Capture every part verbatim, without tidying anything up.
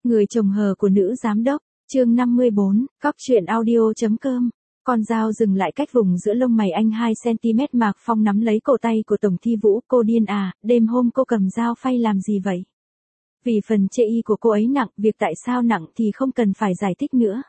Người chồng hờ của nữ giám đốc, chương năm mươi bốn, cóc truyện audio.com. Con dao dừng lại cách vùng giữa lông mày anh hai xăng-ti-mét. Mạc Phong nắm lấy cổ tay của Tổng Thi Vũ. Cô điên à, đêm hôm cô cầm dao phay làm gì vậy? Vì phần chê y của cô ấy nặng, việc tại sao nặng thì không cần phải giải thích nữa.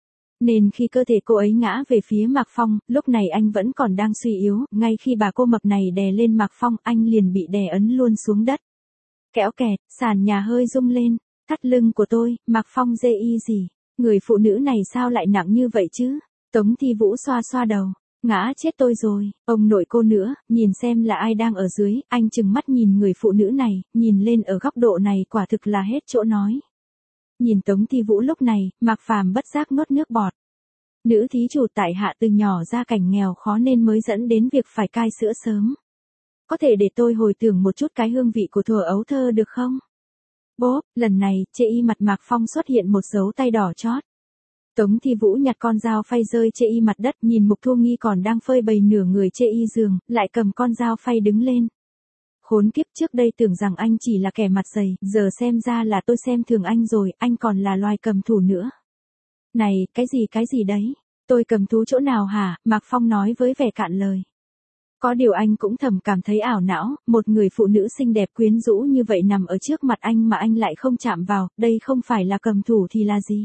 Nên khi cơ thể cô ấy ngã về phía Mạc Phong, lúc này anh vẫn còn đang suy yếu, ngay khi bà cô mập này đè lên Mạc Phong, anh liền bị đè ấn luôn xuống đất. Kéo kẹt, sàn nhà hơi rung lên. Thắt lưng của tôi, Mạc Phong dê y gì? Người phụ nữ này sao lại nặng như vậy chứ? Tống Thi Vũ xoa xoa đầu. Ngã chết tôi rồi, ông nội cô nữa, nhìn xem là ai đang ở dưới. Anh trừng mắt nhìn người phụ nữ này, nhìn lên ở góc độ này quả thực là hết chỗ nói. Nhìn Tống Thi Vũ lúc này, Mạc Phàm bất giác nuốt nước bọt. Nữ thí chủ tại hạ từ nhỏ ra cảnh nghèo khó nên mới dẫn đến việc phải cai sữa sớm. Có thể để tôi hồi tưởng một chút cái hương vị của thuở ấu thơ được không? Bốp, lần này, chê y mặt Mạc Phong xuất hiện một dấu tay đỏ chót. Tống Thi Vũ nhặt con dao phay rơi chê y mặt đất, nhìn Mục Thu Nghi còn đang phơi bày nửa người chê y giường, lại cầm con dao phay đứng lên. Khốn kiếp, trước đây tưởng rằng anh chỉ là kẻ mặt dày, giờ xem ra là tôi xem thường anh rồi, anh còn là loài cầm thú nữa. Này, cái gì cái gì đấy? Tôi cầm thú chỗ nào hả? Mạc Phong nói với vẻ cạn lời. Có điều anh cũng thầm cảm thấy ảo não, một người phụ nữ xinh đẹp quyến rũ như vậy nằm ở trước mặt anh mà anh lại không chạm vào, đây không phải là cầm thủ thì là gì?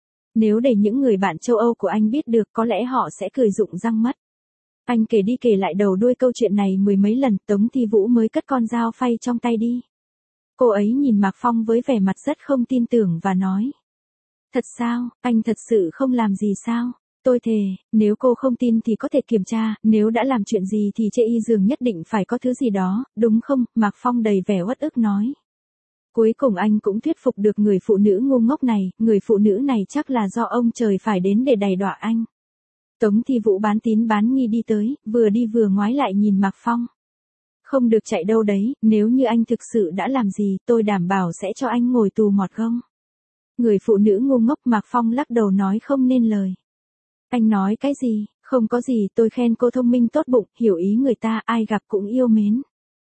Nếu để những người bạn châu Âu của anh biết được có lẽ họ sẽ cười rụng răng mất. Anh kể đi kể lại đầu đuôi câu chuyện này mười mấy lần, Tống Thi Vũ mới cất con dao phay trong tay đi. Cô ấy nhìn Mạc Phong với vẻ mặt rất không tin tưởng và nói. Thật sao, anh thật sự không làm gì sao? Tôi thề, nếu cô không tin thì có thể kiểm tra, nếu đã làm chuyện gì thì chê y giường nhất định phải có thứ gì đó, đúng không? Mạc Phong đầy vẻ uất ức nói. Cuối cùng anh cũng thuyết phục được người phụ nữ ngu ngốc này, người phụ nữ này chắc là do ông trời phải đến để đày đọa anh. Tống Thi Vũ bán tín bán nghi đi tới, vừa đi vừa ngoái lại nhìn Mạc Phong. Không được chạy đâu đấy, nếu như anh thực sự đã làm gì, tôi đảm bảo sẽ cho anh ngồi tù mọt gông. Người phụ nữ ngu ngốc. Mạc Phong lắc đầu nói không nên lời. Anh nói cái gì? Không có gì, tôi khen cô thông minh tốt bụng, hiểu ý người ta, ai gặp cũng yêu mến.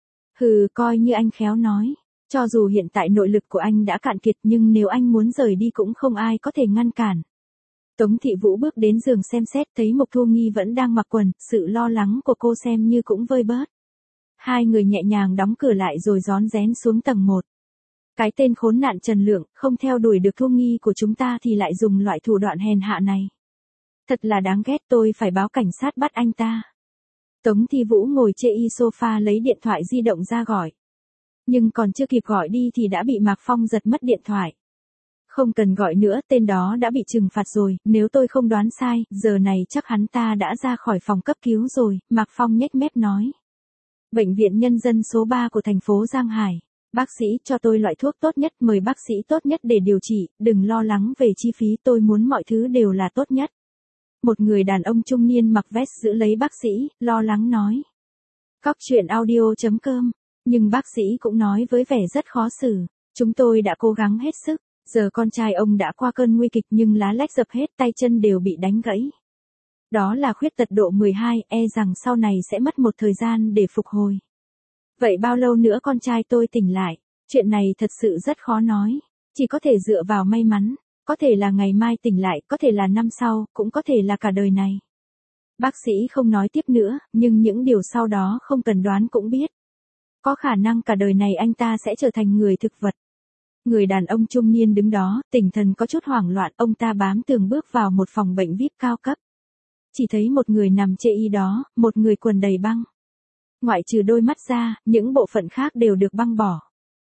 Hừ, coi như anh khéo nói. Cho dù hiện tại nội lực của anh đã cạn kiệt nhưng nếu anh muốn rời đi cũng không ai có thể ngăn cản. Tống Thị Vũ bước đến giường xem xét, thấy Mục Thu Nghi vẫn đang mặc quần, sự lo lắng của cô xem như cũng vơi bớt. Hai người nhẹ nhàng đóng cửa lại rồi rón rén xuống tầng một. Cái tên khốn nạn Trần Lượng, không theo đuổi được Thu Nghi của chúng ta thì lại dùng loại thủ đoạn hèn hạ này. Thật là đáng ghét, tôi phải báo cảnh sát bắt anh ta. Tống Thi Vũ ngồi chê y sofa lấy điện thoại di động ra gọi. Nhưng còn chưa kịp gọi đi thì đã bị Mạc Phong giật mất điện thoại. Không cần gọi nữa, tên đó đã bị trừng phạt rồi, nếu tôi không đoán sai, giờ này chắc hắn ta đã ra khỏi phòng cấp cứu rồi, Mạc Phong nhếch mép nói. Bệnh viện Nhân dân số ba của thành phố Giang Hải. Bác sĩ cho tôi loại thuốc tốt nhất, mời bác sĩ tốt nhất để điều trị, đừng lo lắng về chi phí, tôi muốn mọi thứ đều là tốt nhất. Một người đàn ông trung niên mặc vest giữ lấy bác sĩ, lo lắng nói. Cóc truyện audio.com. Nhưng bác sĩ cũng nói với vẻ rất khó xử. Chúng tôi đã cố gắng hết sức. Giờ con trai ông đã qua cơn nguy kịch nhưng lá lách dập hết, tay chân đều bị đánh gãy. Đó là khuyết tật độ mười hai, e rằng sau này sẽ mất một thời gian để phục hồi. Vậy bao lâu nữa con trai tôi tỉnh lại? Chuyện này thật sự rất khó nói. Chỉ có thể dựa vào may mắn. Có thể là ngày mai tỉnh lại, có thể là năm sau, cũng có thể là cả đời này. Bác sĩ không nói tiếp nữa, nhưng những điều sau đó không cần đoán cũng biết. Có khả năng cả đời này anh ta sẽ trở thành người thực vật. Người đàn ông trung niên đứng đó, tinh thần có chút hoảng loạn, ông ta bám tường bước vào một phòng bệnh vi ai pi cao cấp. Chỉ thấy một người nằm chê y đó, một người quần đầy băng. Ngoại trừ đôi mắt ra, những bộ phận khác đều được băng bỏ.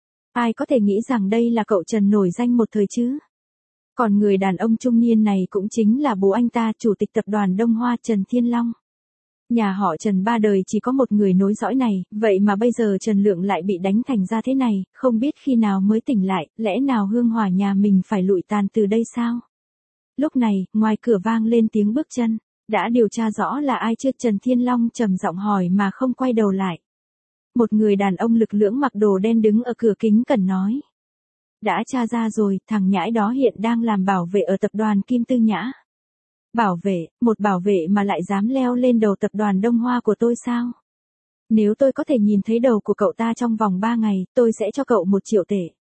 Ai có thể nghĩ rằng đây là cậu Trần nổi danh một thời chứ? Còn người đàn ông trung niên này cũng chính là bố anh ta, chủ tịch tập đoàn Đông Hoa Trần Thiên Long. Nhà họ Trần ba đời chỉ có một người nối dõi này, vậy mà bây giờ Trần Lượng lại bị đánh thành ra thế này, không biết khi nào mới tỉnh lại, lẽ nào hương hỏa nhà mình phải lụi tàn từ đây sao? Lúc này, ngoài cửa vang lên tiếng bước chân, đã điều tra rõ là ai chưa? Trần Thiên Long trầm giọng hỏi mà không quay đầu lại. Một người đàn ông lực lưỡng mặc đồ đen đứng ở cửa kính cẩn nói. Đã tra ra rồi, thằng nhãi đó hiện đang làm bảo vệ ở tập đoàn Kim Tư Nhã. Bảo vệ, một bảo vệ mà lại dám leo lên đầu tập đoàn Đông Hoa của tôi sao? Nếu tôi có thể nhìn thấy đầu của cậu ta trong vòng ba ngày, tôi sẽ cho cậu một triệu tệ.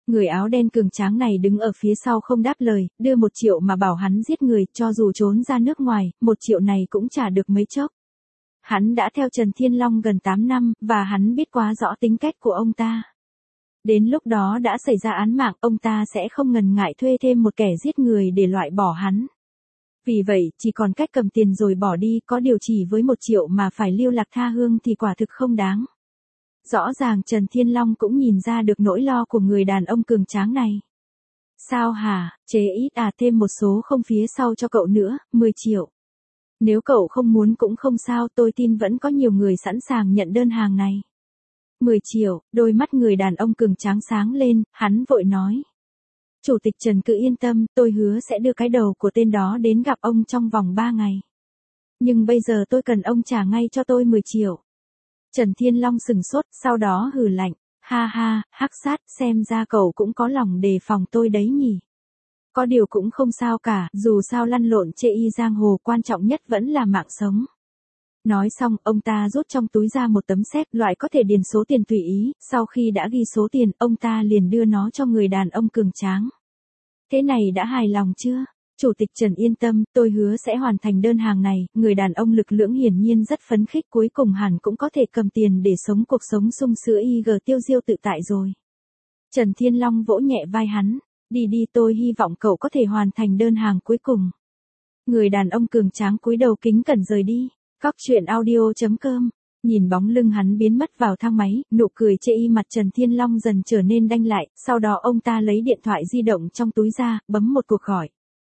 Người áo đen cường tráng này đứng ở phía sau không đáp lời, đưa một triệu mà bảo hắn giết người, cho dù trốn ra nước ngoài, một triệu này cũng trả được mấy chốc. Hắn đã theo Trần Thiên Long gần tám năm, và hắn biết quá rõ tính cách của ông ta. Đến lúc đó đã xảy ra án mạng, ông ta sẽ không ngần ngại thuê thêm một kẻ giết người để loại bỏ hắn. Vì vậy, chỉ còn cách cầm tiền rồi bỏ đi, có điều chỉ với một triệu mà phải lưu lạc tha hương thì quả thực không đáng. Rõ ràng Trần Thiên Long cũng nhìn ra được nỗi lo của người đàn ông cường tráng này. Sao hả, chế ít à, thêm một số không phía sau cho cậu nữa, mười triệu. Nếu cậu không muốn cũng không sao, tôi tin vẫn có nhiều người sẵn sàng nhận đơn hàng này. mười triệu, đôi mắt người đàn ông cường tráng sáng lên, hắn vội nói. Chủ tịch Trần cứ yên tâm, tôi hứa sẽ đưa cái đầu của tên đó đến gặp ông trong vòng ba ngày. Nhưng bây giờ tôi cần ông trả ngay cho tôi mười triệu. Trần Thiên Long sừng sốt, sau đó hừ lạnh. Ha ha, hắc sát, xem ra cậu cũng có lòng đề phòng tôi đấy nhỉ. Có điều cũng không sao cả, dù sao lăn lộn chê y giang hồ, quan trọng nhất vẫn là mạng sống. Nói xong, ông ta rút trong túi ra một tấm séc, loại có thể điền số tiền tùy ý, sau khi đã ghi số tiền, ông ta liền đưa nó cho người đàn ông cường tráng. Thế này đã hài lòng chưa? Chủ tịch Trần yên tâm, tôi hứa sẽ hoàn thành đơn hàng này. Người đàn ông lực lưỡng hiển nhiên rất phấn khích, cuối cùng hẳn cũng có thể cầm tiền để sống cuộc sống sung sữa y gờ tiêu diêu tự tại rồi. Trần Thiên Long vỗ nhẹ vai hắn. Đi đi, tôi hy vọng cậu có thể hoàn thành đơn hàng cuối cùng. Người đàn ông cường tráng cúi đầu kính cẩn rời đi. Cóc truyện audio chấm com. Nhìn bóng lưng hắn biến mất vào thang máy, nụ cười chê y mặt Trần Thiên Long dần trở nên đanh lại, sau đó ông ta lấy điện thoại di động trong túi ra, bấm một cuộc gọi.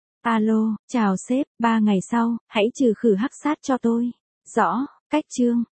Alo, chào sếp, ba ngày sau, hãy trừ khử hắc sát cho tôi. Rõ, cách chương.